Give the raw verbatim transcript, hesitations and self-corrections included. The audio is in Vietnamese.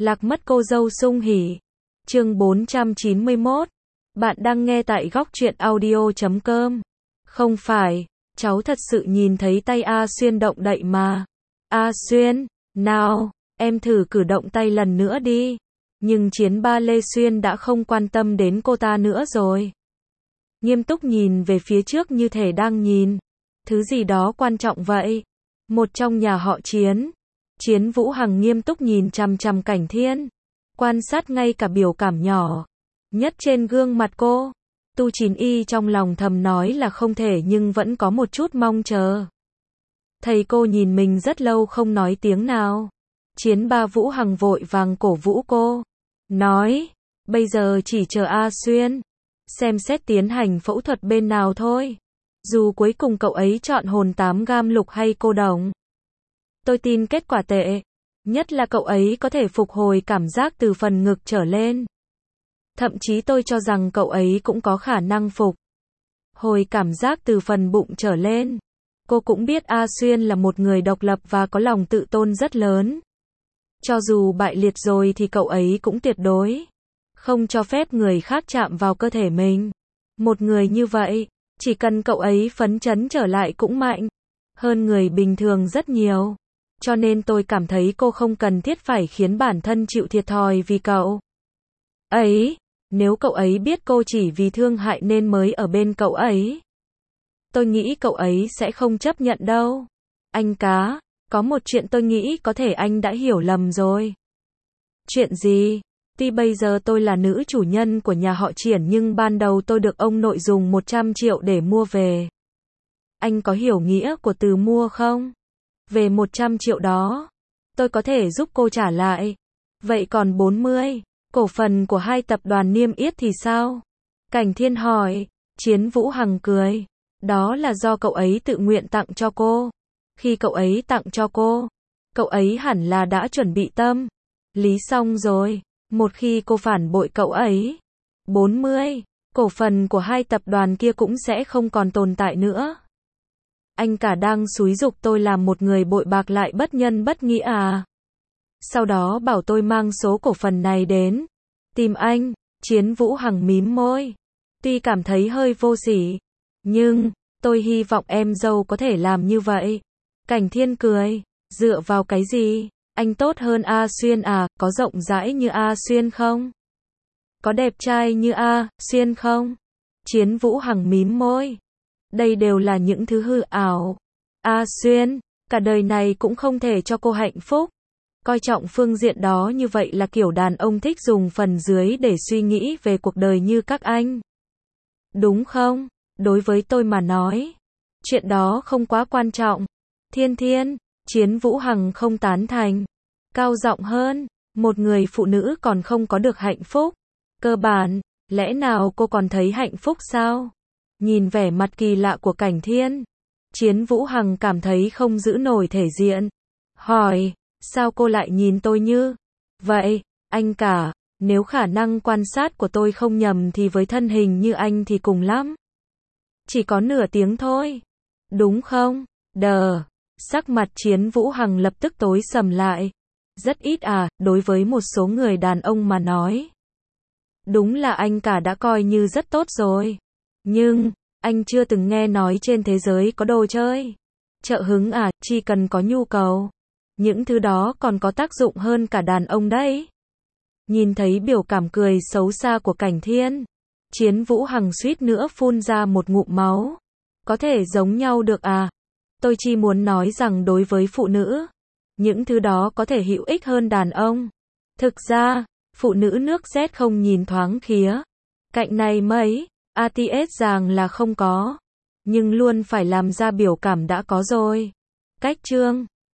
Lạc mất cô dâu sung hỉ. Chương bốn trăm chín mươi mốt. Bạn đang nghe tại góc truyện audio chấm com. Không phải, cháu thật sự nhìn thấy tay A Xuyên động đậy mà. A Xuyên, nào, em thử cử động tay lần nữa đi. Nhưng Chiến Ba Lê Xuyên đã không quan tâm đến cô ta nữa rồi. Nghiêm túc nhìn về phía trước như thể đang nhìn thứ gì đó quan trọng vậy. Một trong nhà họ Chiến. Chiến Vũ Hằng nghiêm túc nhìn chằm chằm Cảnh Thiên. Quan sát ngay cả biểu cảm nhỏ nhất trên gương mặt cô. Tu Chín Y trong lòng thầm nói là không thể nhưng vẫn có một chút mong chờ. Thầy cô nhìn mình rất lâu không nói tiếng nào. Chiến Ba Vũ Hằng vội vàng cổ vũ cô. Nói, bây giờ chỉ chờ A Xuyên xem xét tiến hành phẫu thuật bên nào thôi. Dù cuối cùng cậu ấy chọn hồn tám gam lục hay cô đồng. Tôi tin kết quả tệ. Nhất là cậu ấy có thể phục hồi cảm giác từ phần ngực trở lên. Thậm chí tôi cho rằng cậu ấy cũng có khả năng phục hồi cảm giác từ phần bụng trở lên. Cô cũng biết A Xuyên là một người độc lập và có lòng tự tôn rất lớn. Cho dù bại liệt rồi thì cậu ấy cũng tuyệt đối không cho phép người khác chạm vào cơ thể mình. Một người như vậy, chỉ cần cậu ấy phấn chấn trở lại cũng mạnh hơn người bình thường rất nhiều. Cho nên tôi cảm thấy cô không cần thiết phải khiến bản thân chịu thiệt thòi vì cậu ấy. Nếu cậu ấy biết cô chỉ vì thương hại nên mới ở bên cậu ấy, tôi nghĩ cậu ấy sẽ không chấp nhận đâu. Anh cá, có một chuyện tôi nghĩ có thể anh đã hiểu lầm rồi. Chuyện gì? Tuy bây giờ tôi là nữ chủ nhân của nhà họ Triển nhưng ban đầu tôi được ông nội dùng một trăm triệu để mua về. Anh có hiểu nghĩa của từ mua không? Về một trăm triệu đó, tôi có thể giúp cô trả lại. Vậy còn bốn mươi, cổ phần của hai tập đoàn niêm yết thì sao? Cảnh Thiên hỏi. Chiến Vũ Hằng cười. Đó là do cậu ấy tự nguyện tặng cho cô. Khi cậu ấy tặng cho cô, cậu ấy hẳn là đã chuẩn bị tâm lý xong rồi. Một khi cô phản bội cậu ấy, bốn mươi, cổ phần của hai tập đoàn kia cũng sẽ không còn tồn tại nữa. Anh cả đang xúi giục tôi làm một người bội bạc lại bất nhân bất nghĩa à? Sau đó bảo tôi mang số cổ phần này đến tìm anh. Chiến Vũ Hằng mím môi. Tuy cảm thấy hơi vô sỉ, nhưng tôi hy vọng em dâu có thể làm như vậy. Cảnh Thiên cười. Dựa vào cái gì? Anh tốt hơn A Xuyên à? Có rộng rãi như A Xuyên không? Có đẹp trai như A Xuyên không? Chiến Vũ Hằng mím môi. Đây đều là những thứ hư ảo. A Xuyên, cả đời này cũng không thể cho cô hạnh phúc. Coi trọng phương diện đó như vậy là kiểu đàn ông thích dùng phần dưới để suy nghĩ về cuộc đời như các anh. Đúng không? Đối với tôi mà nói, chuyện đó không quá quan trọng. Thiên Thiên, Chiến Vũ Hằng không tán thành. Cao giọng hơn, một người phụ nữ còn không có được hạnh phúc cơ bản, lẽ nào cô còn thấy hạnh phúc sao? Nhìn vẻ mặt kỳ lạ của Cảnh Thiên, Chiến Vũ Hằng cảm thấy không giữ nổi thể diện. Hỏi, sao cô lại nhìn tôi như vậy? Anh cả, nếu khả năng quan sát của tôi không nhầm thì với thân hình như anh thì cùng lắm chỉ có nửa tiếng thôi. Đúng không? Đờ. Sắc mặt Chiến Vũ Hằng lập tức tối sầm lại. Rất ít à, đối với một số người đàn ông mà nói. Đúng là anh cả đã coi như rất tốt rồi. Nhưng, anh chưa từng nghe nói trên thế giới có đồ chơi trợ hứng à, chỉ cần có nhu cầu. Những thứ đó còn có tác dụng hơn cả đàn ông đấy. Nhìn thấy biểu cảm cười xấu xa của Cảnh Thiên, Chiến Vũ Hằng suýt nữa phun ra một ngụm máu. Có thể giống nhau được à? Tôi chỉ muốn nói rằng đối với phụ nữ, những thứ đó có thể hữu ích hơn đàn ông. Thực ra, phụ nữ nước Z không nhìn thoáng khía cạnh này mấy, a tê ét rằng là không có. Nhưng luôn phải làm ra biểu cảm đã có rồi. Cách chương